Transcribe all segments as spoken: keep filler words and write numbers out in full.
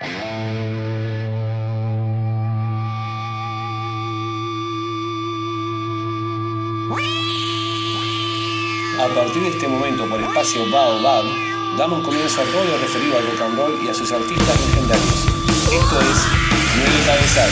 A partir de este momento, por espacio Baobab, damos comienzo a todo lo referido al rock and roll y a sus artistas legendarios. Esto es Nueve Cabezas.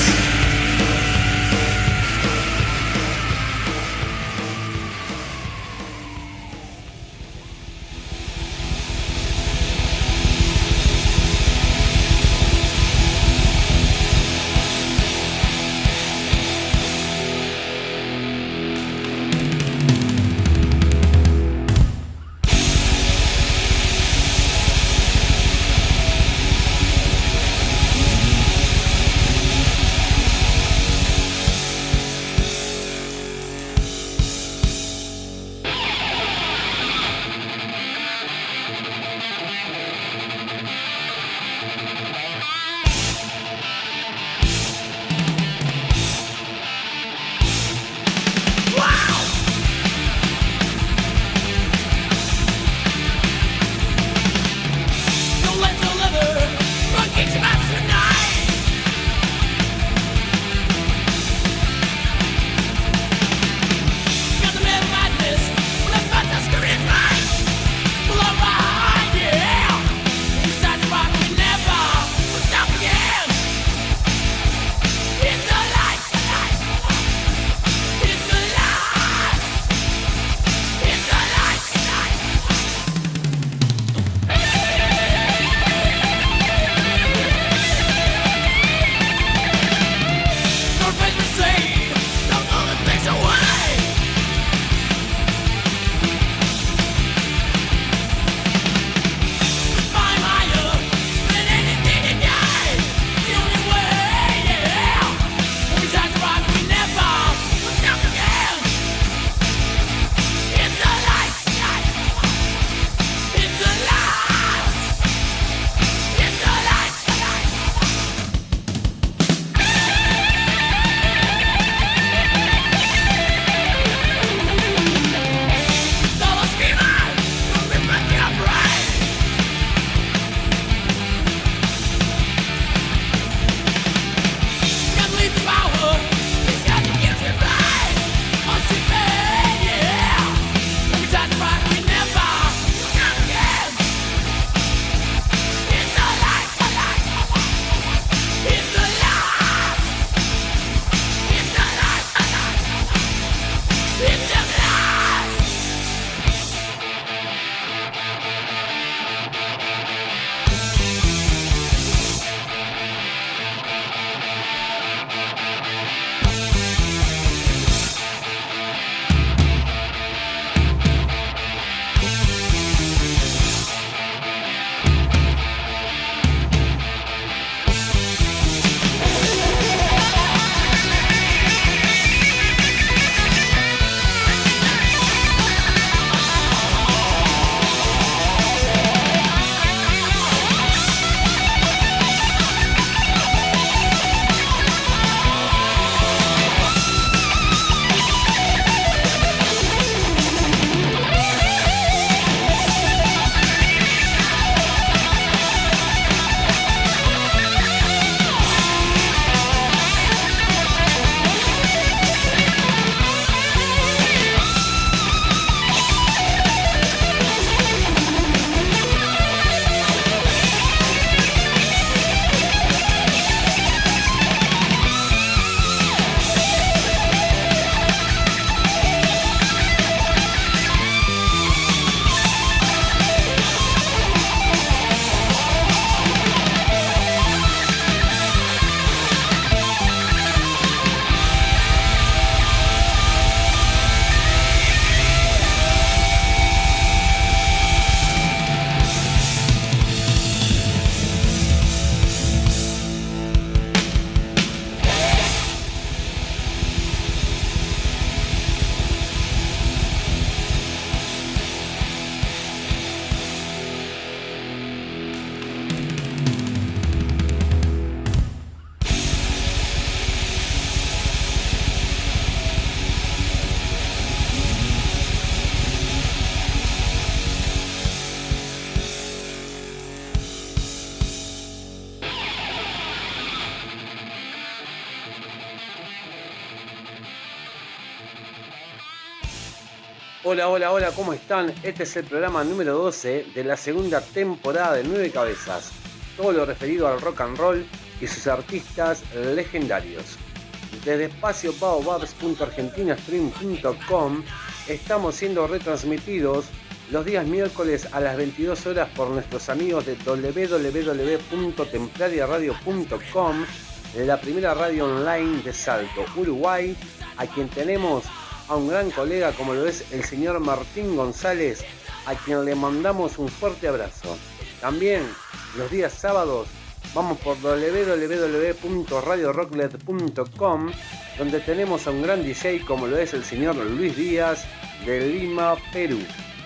Hola, hola, hola, ¿cómo están? Este es el programa número doce de la segunda temporada de Nueve Cabezas. Todo lo referido al rock and roll y sus artistas legendarios. Desde espacio baobabs punto argentina stream punto com estamos siendo retransmitidos los días miércoles a las veintidós horas por nuestros amigos de doble u doble u doble u punto templaria radio punto com, la primera radio online de Salto, Uruguay, a quien tenemos a un gran colega como lo es el señor Martín González, a quien le mandamos un fuerte abrazo. También los días sábados vamos por doble u doble u doble u punto radio rocklet punto com, donde tenemos a un gran D J como lo es el señor Luis Díaz de Lima, Perú.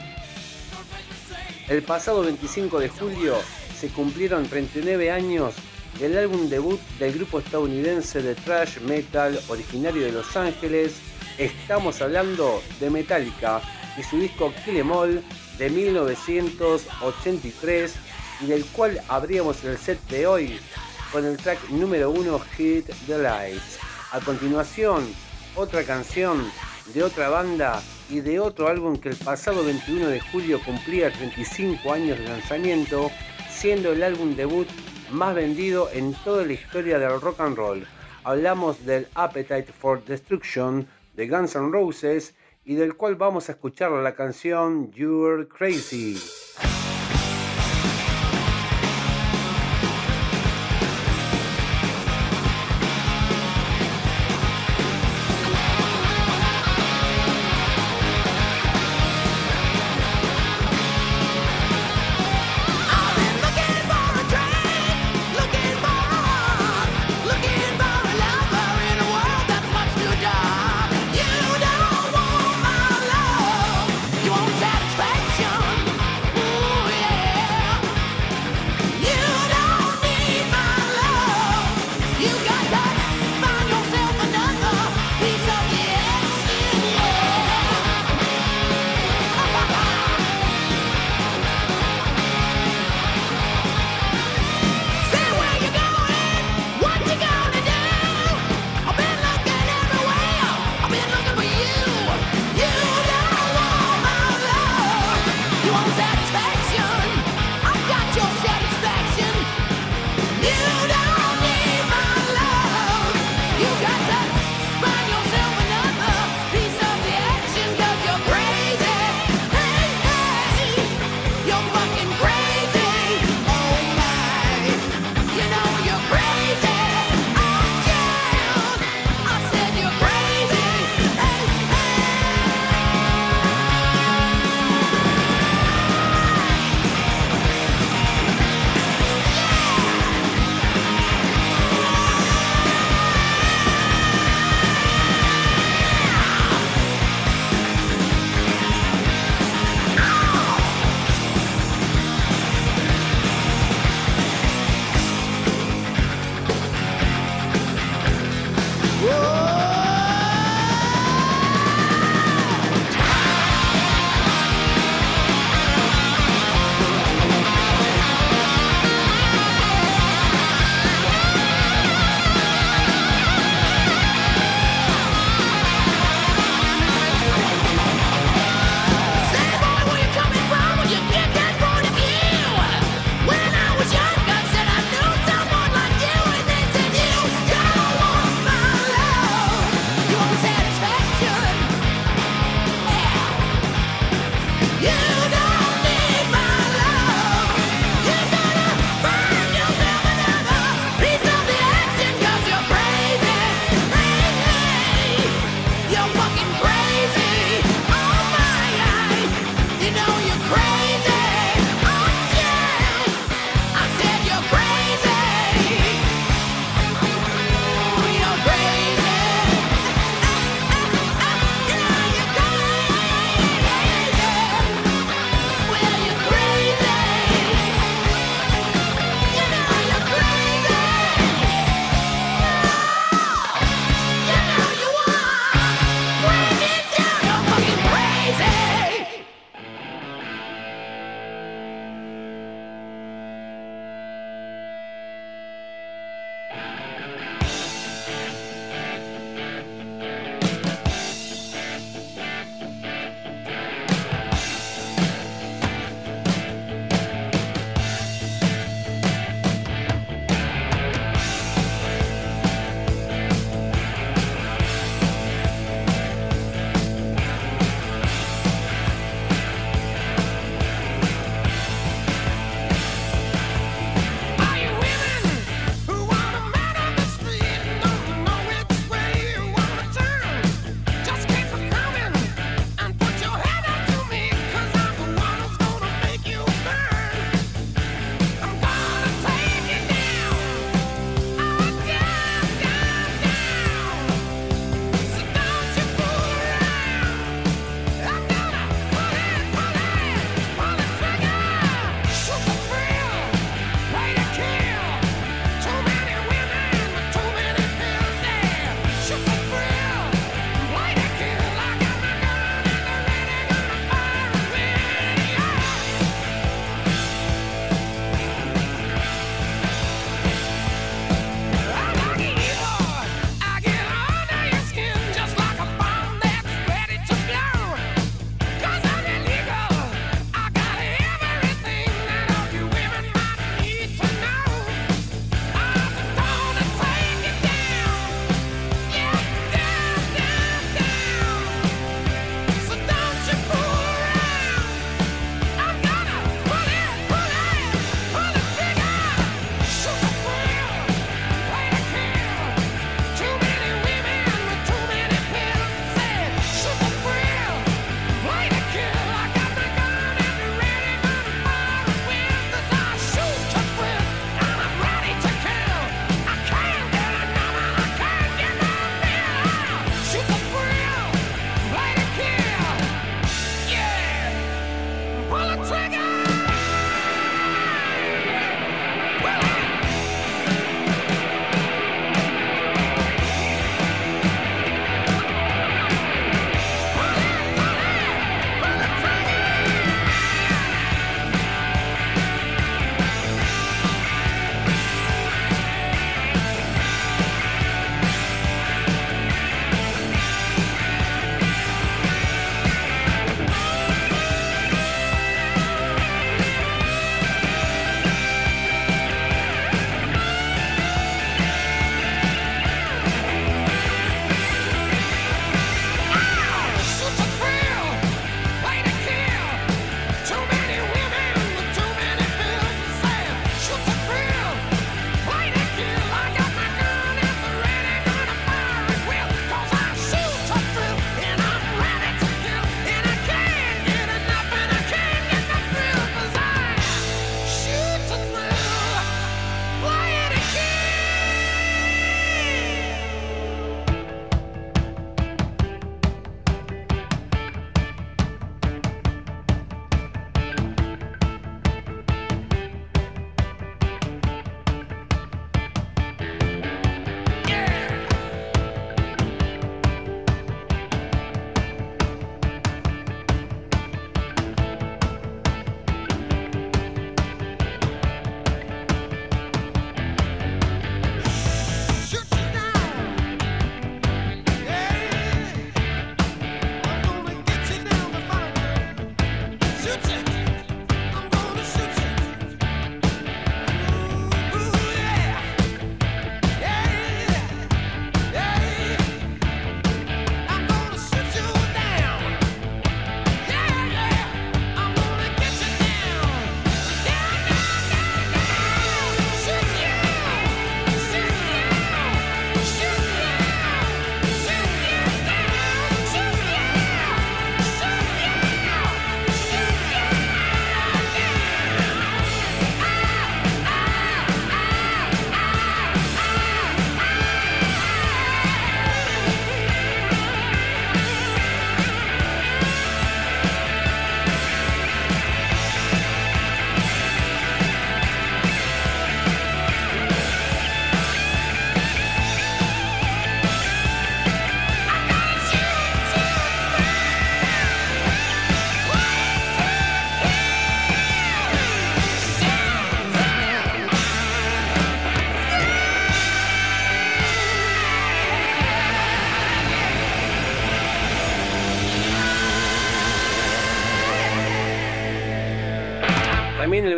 El pasado veinticinco de julio se cumplieron treinta y nueve años del álbum debut del grupo estadounidense de thrash metal originario de Los Ángeles. Estamos hablando de Metallica y su disco Kill 'Em All de mil novecientos ochenta y tres, y del cual abríamos el set de hoy con el track número uno, Hit the Lights. A continuación, otra canción de otra banda y de otro álbum que el pasado veintiuno de julio cumplía treinta y cinco años de lanzamiento, siendo el álbum debut más vendido en toda la historia del rock and roll. Hablamos del Appetite for Destruction de Guns N' Roses, y del cual vamos a escuchar la canción You're Crazy. Satisfaction.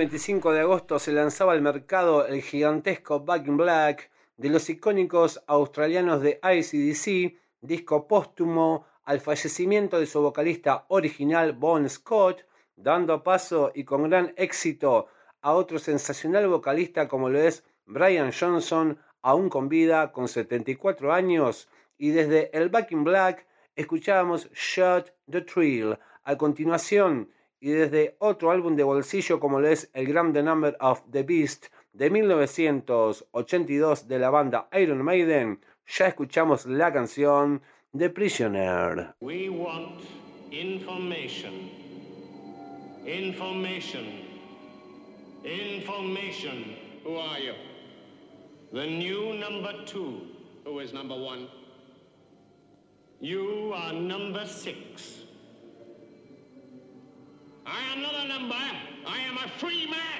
veinticinco de agosto se lanzaba al mercado el gigantesco Back in Black de los icónicos australianos de A C D C, disco póstumo al fallecimiento de su vocalista original Bon Scott, dando paso y con gran éxito a otro sensacional vocalista como lo es Brian Johnson, aún con vida, con setenta y cuatro años, y desde el Back in Black escuchábamos Shot the Thrill. A continuación, y desde otro álbum de bolsillo como lo es el Grand The Number of the Beast de mil novecientos ochenta y dos de la banda Iron Maiden, ya escuchamos la canción The Prisoner. We want information. Information. Information. Who are you? The new number two. Who is number one? You are number six. I am not a number. I am a free man.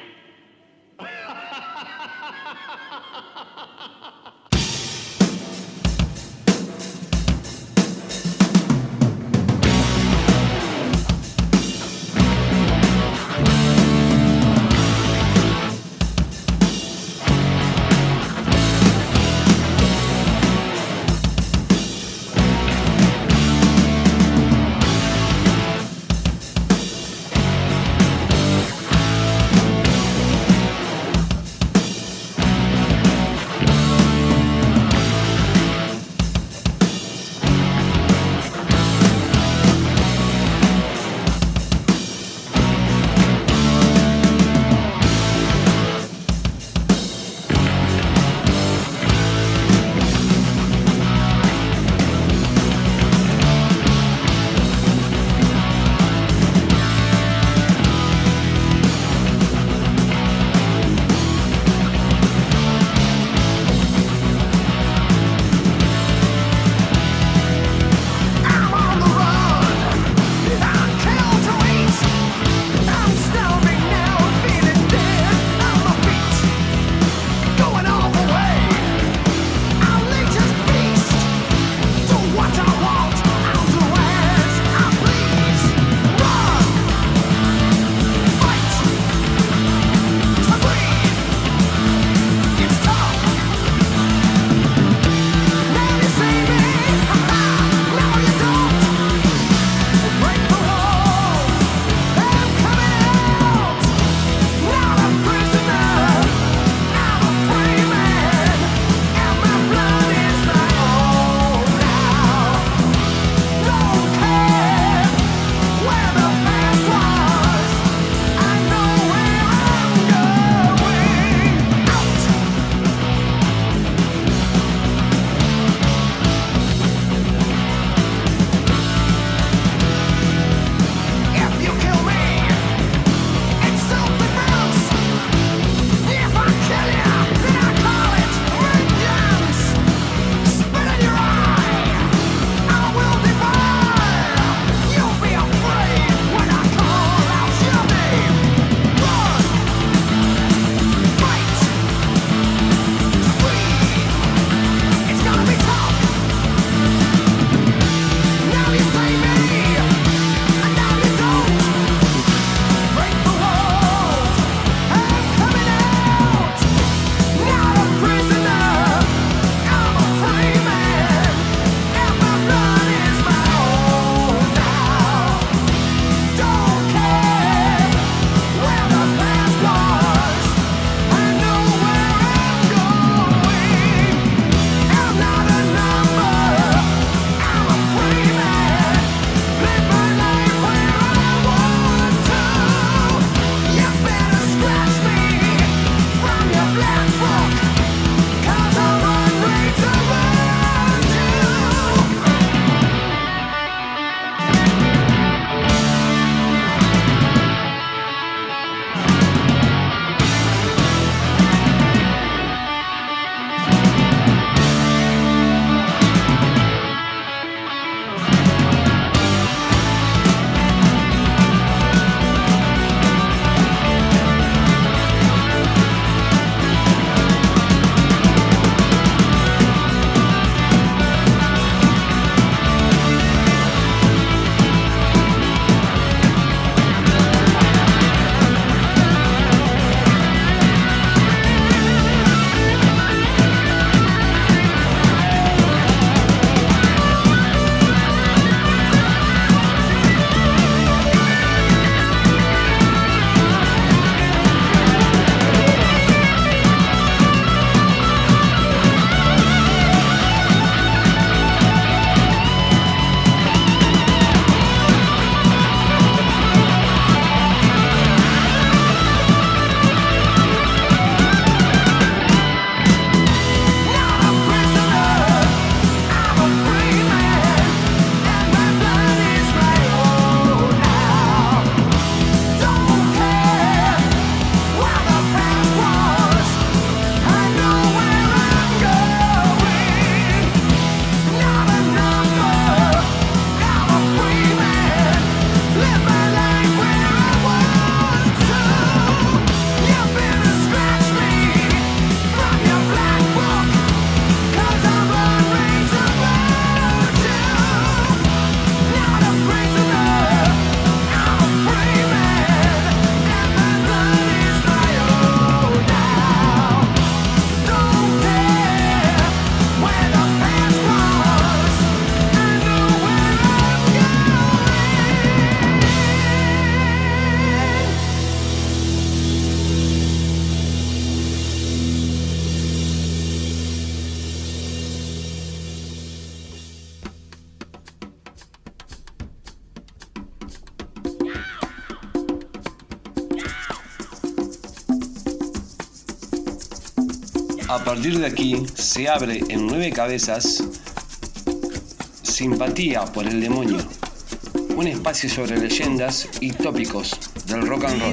A partir de aquí se abre en Nueve Cabezas Simpatía por el Demonio, un espacio sobre leyendas y tópicos del rock and roll.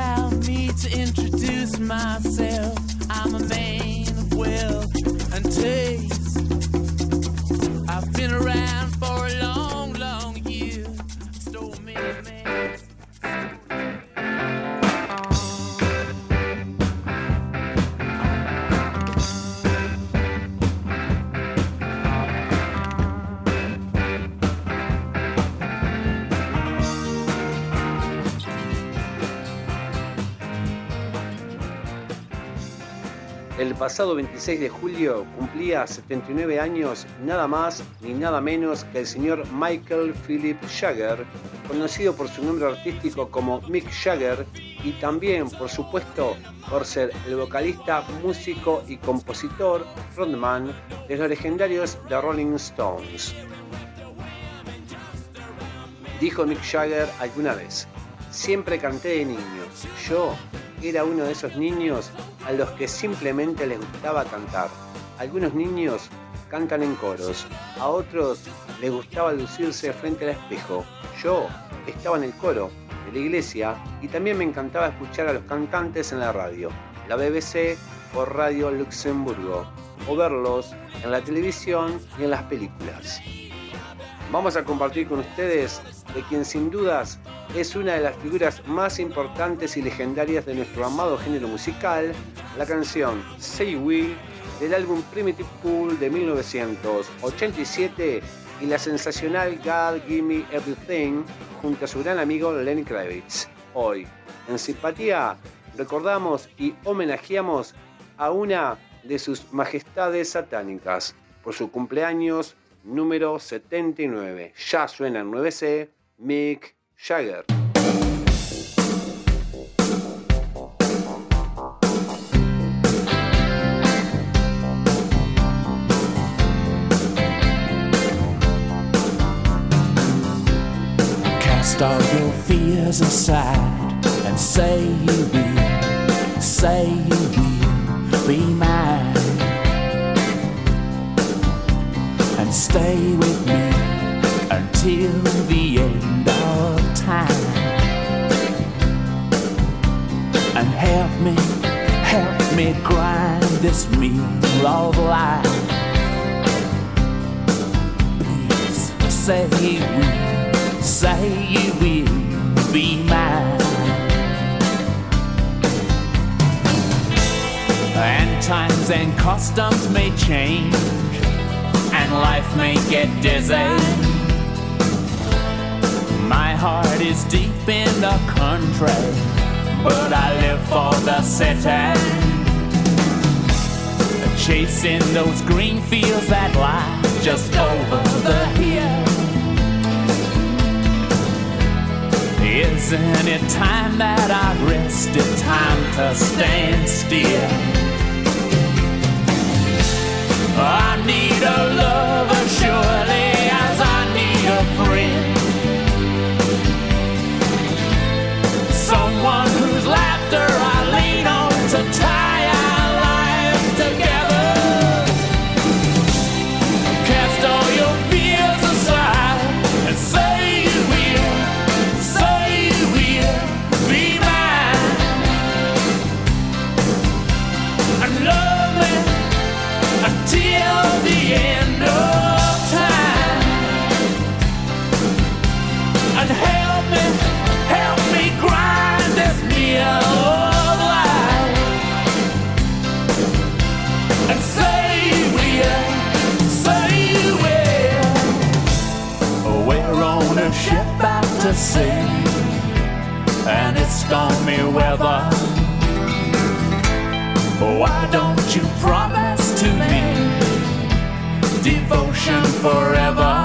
El pasado veintiséis de julio cumplía setenta y nueve años nada más ni nada menos que el señor Michael Philip Jagger, conocido por su nombre artístico como Mick Jagger y también, por supuesto, por ser el vocalista, músico y compositor frontman de los legendarios The Rolling Stones. Dijo Mick Jagger alguna vez: siempre canté de niño, yo era uno de esos niños a los que simplemente les gustaba cantar. Algunos niños cantan en coros, a otros les gustaba lucirse frente al espejo. Yo estaba en el coro de la iglesia y también me encantaba escuchar a los cantantes en la radio, la B B C o Radio Luxemburgo, o verlos en la televisión y en las películas. Vamos a compartir con ustedes de quien sin dudas es una de las figuras más importantes y legendarias de nuestro amado género musical, la canción Say We del álbum Primitive Cool de mil novecientos ochenta y siete y la sensacional God Give Me Everything junto a su gran amigo Lenny Kravitz. Hoy, en Simpatía, recordamos y homenajeamos a una de sus majestades satánicas por su cumpleaños número setenta y nueve. Ya suena en nueve C, Mick Jagger. Cast all your fears aside and say you will, say you will be mine. And stay with me until the end of time. And help me, help me grind this meal of life. Please say you will, say you will be mine. And times and customs may change, and life may get dizzy. My heart is deep in the country, but I live for the city. Chasing those green fields that lie just over the hill. Isn't it time that I rested? Time to stand still. I need a lover surely as I need a friend. Someone whose laughter I lean on to tie our lives together. Cast all your fears aside and say you will, say you will be mine. And love me until the end of time. And help me, help me grind this meal of life. And say you will, say you will. We're on a ship out to sea, and it's stormy weather. Why don't you promise to me devotion forever?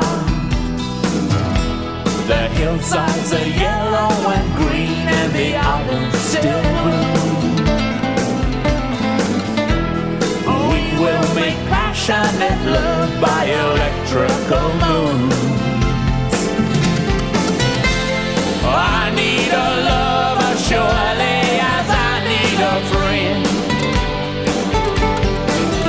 The hillsides are yellow and green, and the autumn still blue. We will make passionate love by electrical moons. I need a lover surely as I need a friend.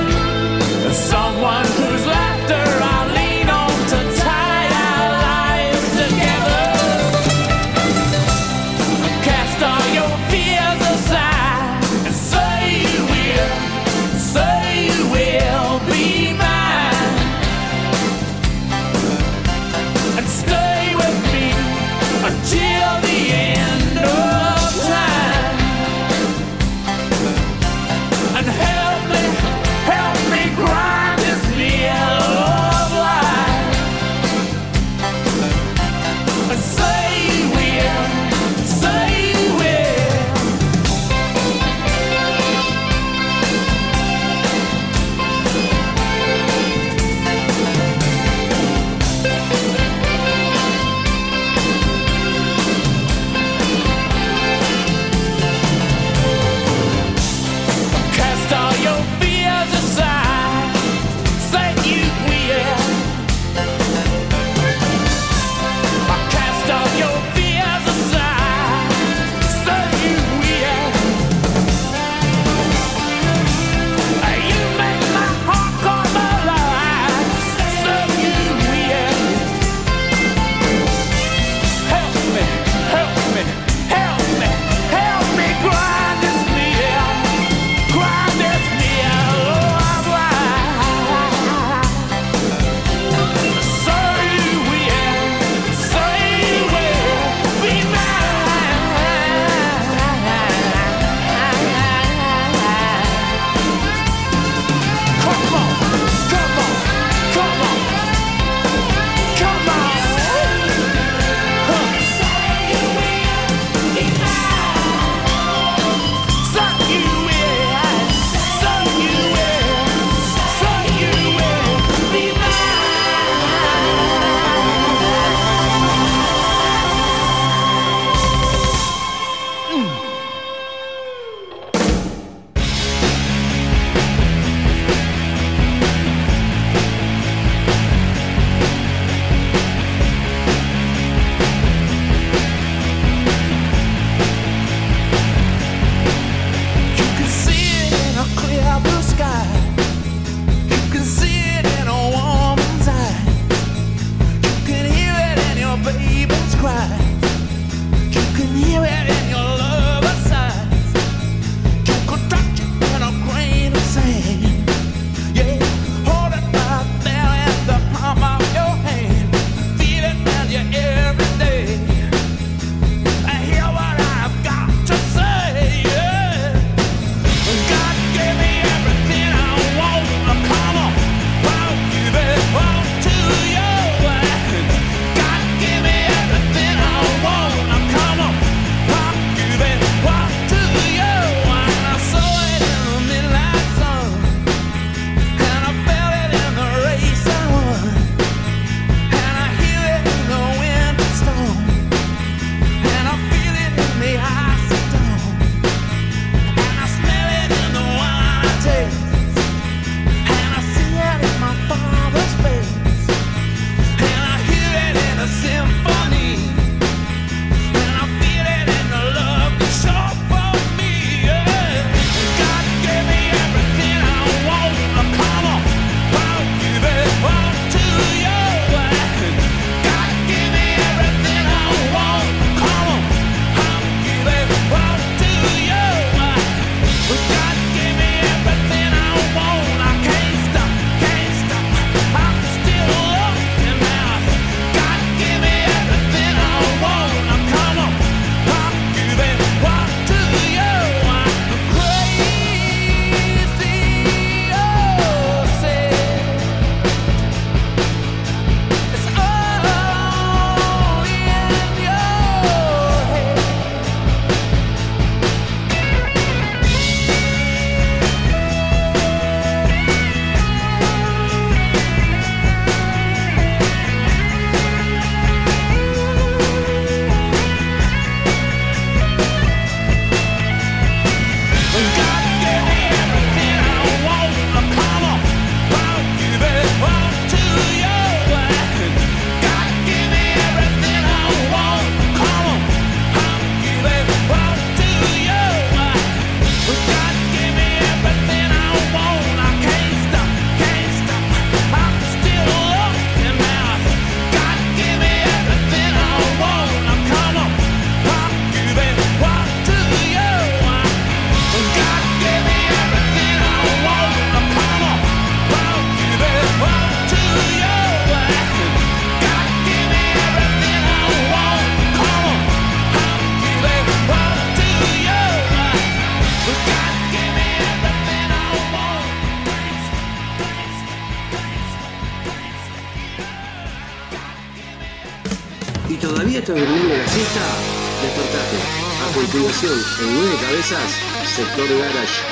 ¿Todavía estás durmiendo la siesta? Despertate. A continuación, en nueve cabezas, Sector Garage.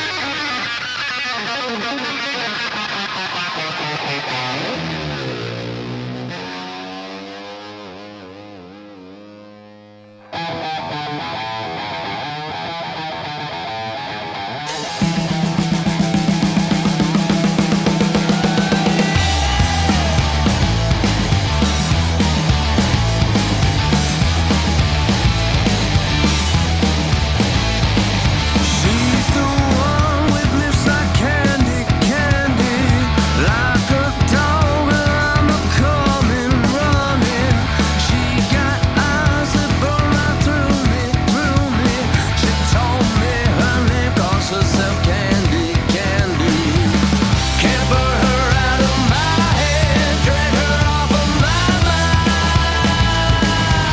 She's the one with lips like candy, candy. Like a dog, I'm a coming, running. She got eyes that burn right through me, through me. She told me her name calls herself Candy, Candy. Can't burn her out of my head, drag her off of my mind.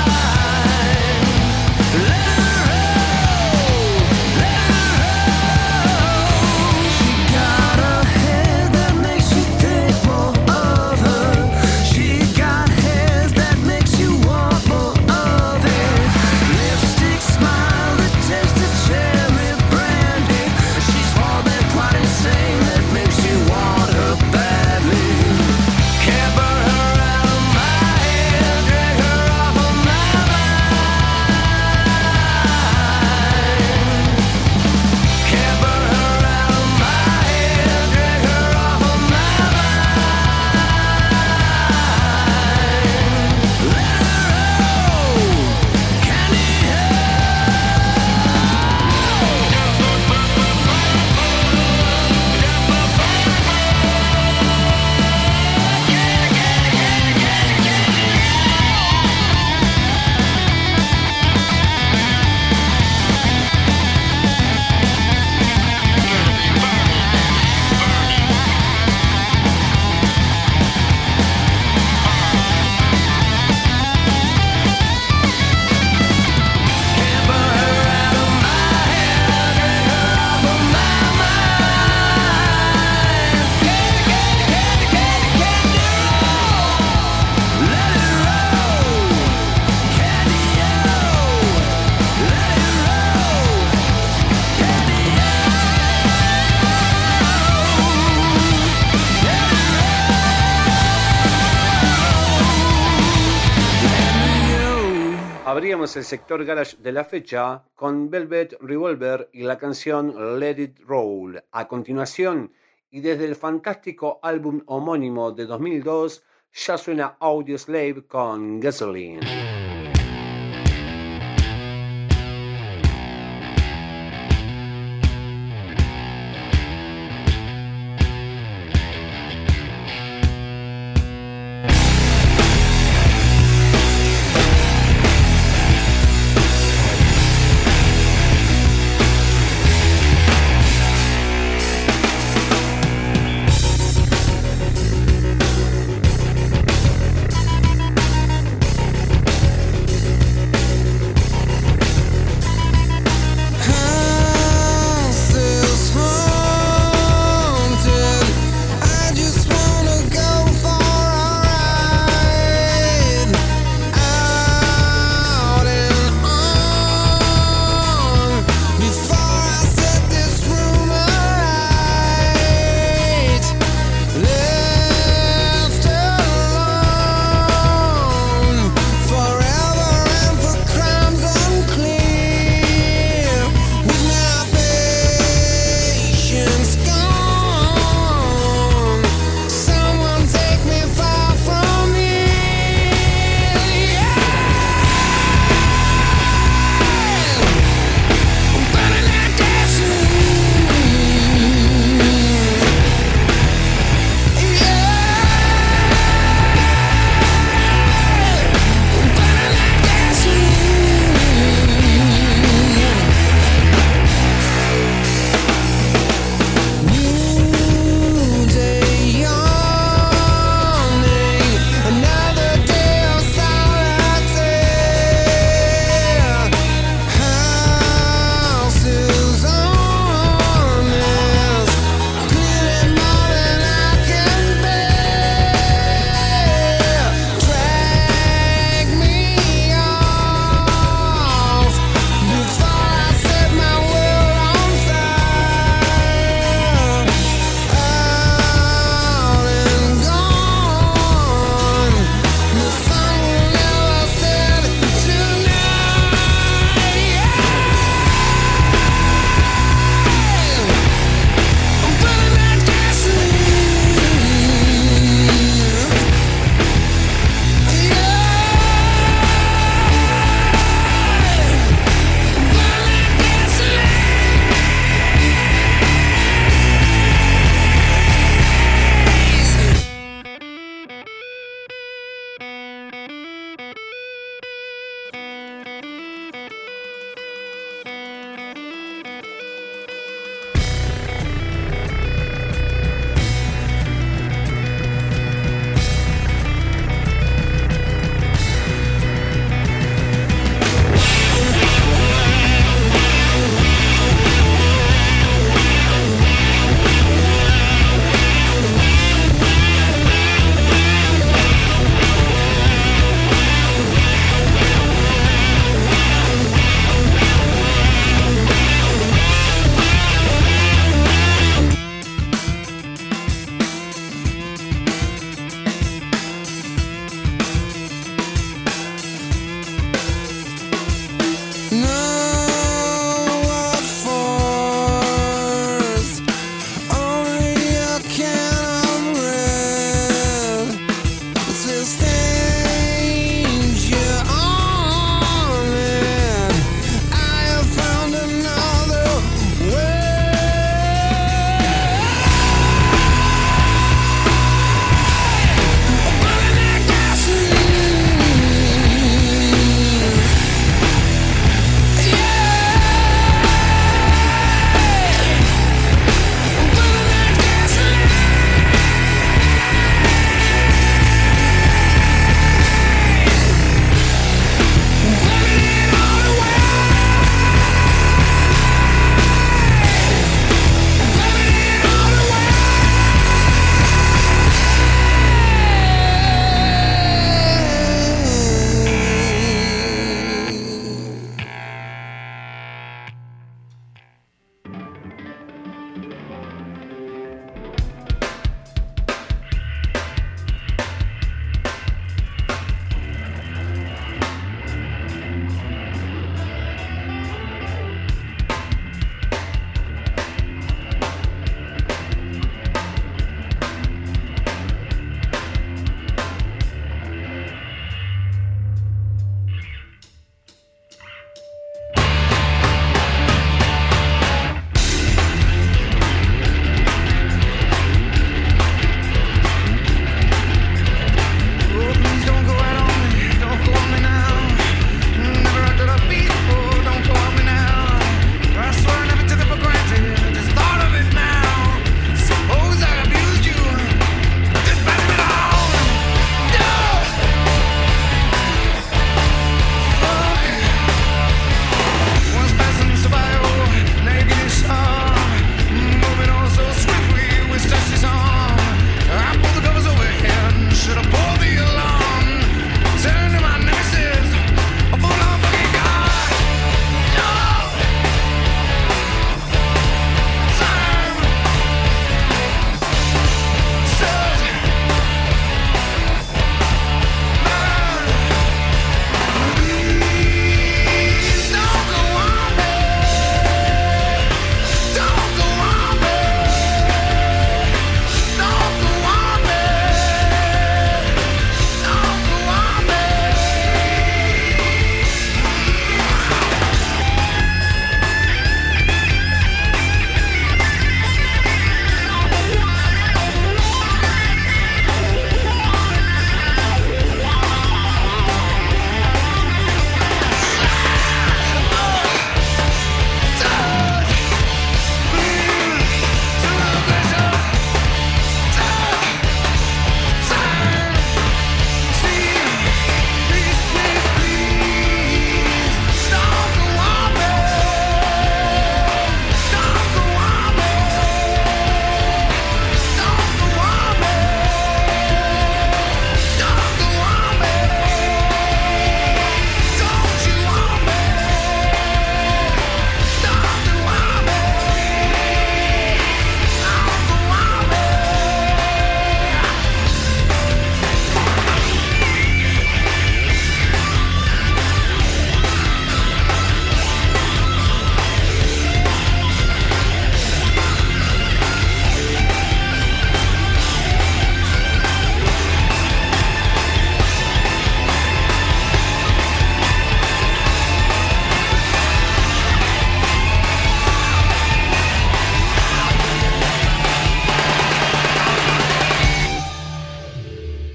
Let her roll, let her roll. She got a head that makes you think more of her. She got hair that makes you want more of it. Lipstick smile that tastes of cherry brandy. She's more than quite insane, that makes you want her badly. Can't burn her out of my head, drag her off of my mind. Can't burn her out of my head, drag her off of my mind. Let her roll, Candy. Can't burn her out of my head, drag her off of my mind. Candy, candy, candy, candy, candy, roll. Let it roll. Candy, oh. Let it roll. Candy, oh. Abríamos el sector garage de la fecha con Velvet Revolver y la canción Let It Roll. A continuación, y desde el fantástico álbum homónimo de dos mil dos, ya suena Audioslave con Gasoline. Candy,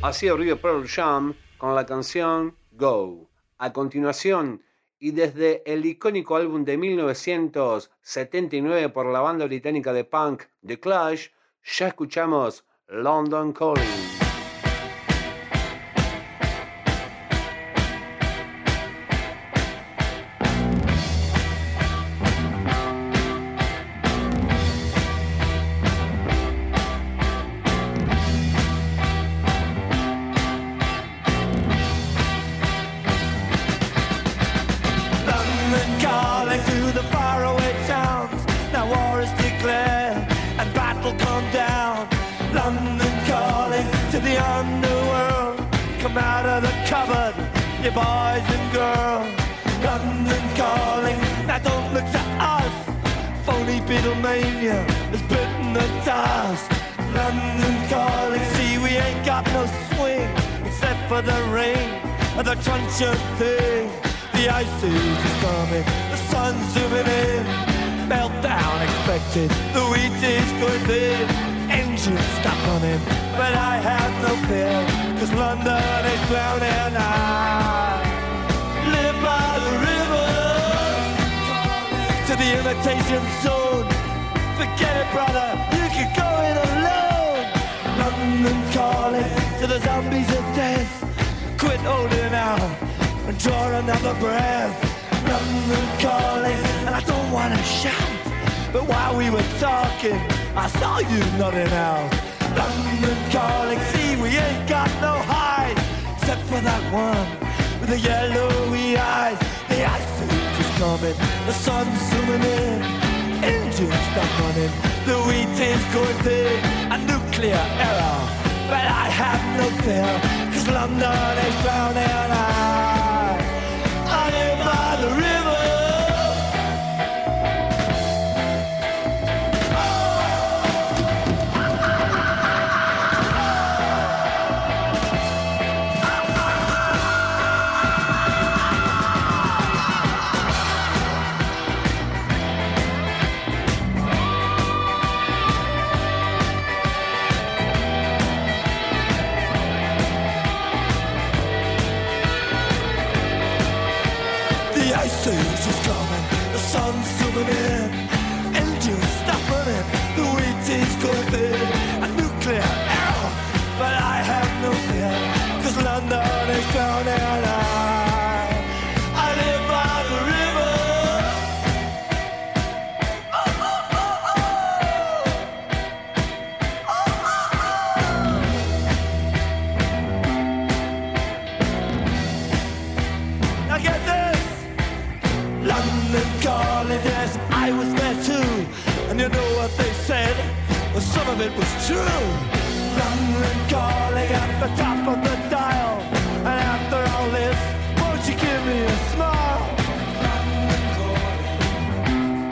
Ha sido Río Pearl Jam con la canción Go. A continuación, y desde el icónico álbum de mil novecientos setenta y nueve por la banda británica de punk The Clash, ya escuchamos London Calling. You boys and girls, London calling, now don't look to us. Phony Beatlemania has bitten the dust. London calling, see we ain't got no swing, except for the rain and the truncheon thing. The ice age is coming, the sun's zooming in, meltdown expected, the wheat is going thin. Engines stop running, but I have no fear, cause London is drowning. I live by the river, to the imitation zone. Forget it, brother, you can go it alone. London calling to the zombies of death. Quit holding out and draw another breath. London calling, and I don't wanna shout, but while we were talking, I saw you nodding out. London calling, see we ain't got no hide, except for that one with the yellowy eyes. The ice age is coming, the sun's zooming in, engines stop running, the wheat is going thin, a nuclear error, but I have no fear, cause London is drowning. I, I live by the river. It was true. London calling at the top of the dial, and after all this, won't you give me a smile? London calling.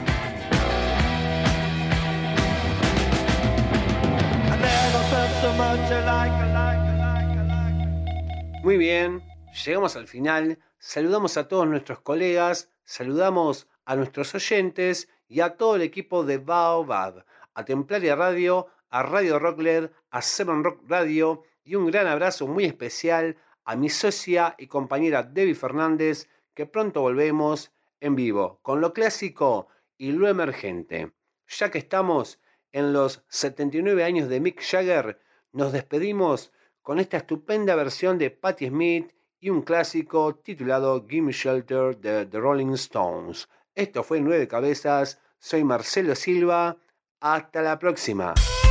I never felt so much alike, alike, alike, alike. Muy bien, llegamos al final. Saludamos a todos nuestros colegas, saludamos a nuestros oyentes y a todo el equipo de Baobab, a Templaria Radio, a Radio Rockler, a Seven Rock Radio y un gran abrazo muy especial a mi socia y compañera Debbie Fernández, que pronto volvemos en vivo con lo clásico y lo emergente. Ya que estamos en los setenta y nueve años de Mick Jagger, nos despedimos con esta estupenda versión de Patti Smith y un clásico titulado Gimme Shelter de The Rolling Stones. Esto fue Nueve Cabezas, soy Marcelo Silva. Hasta la próxima.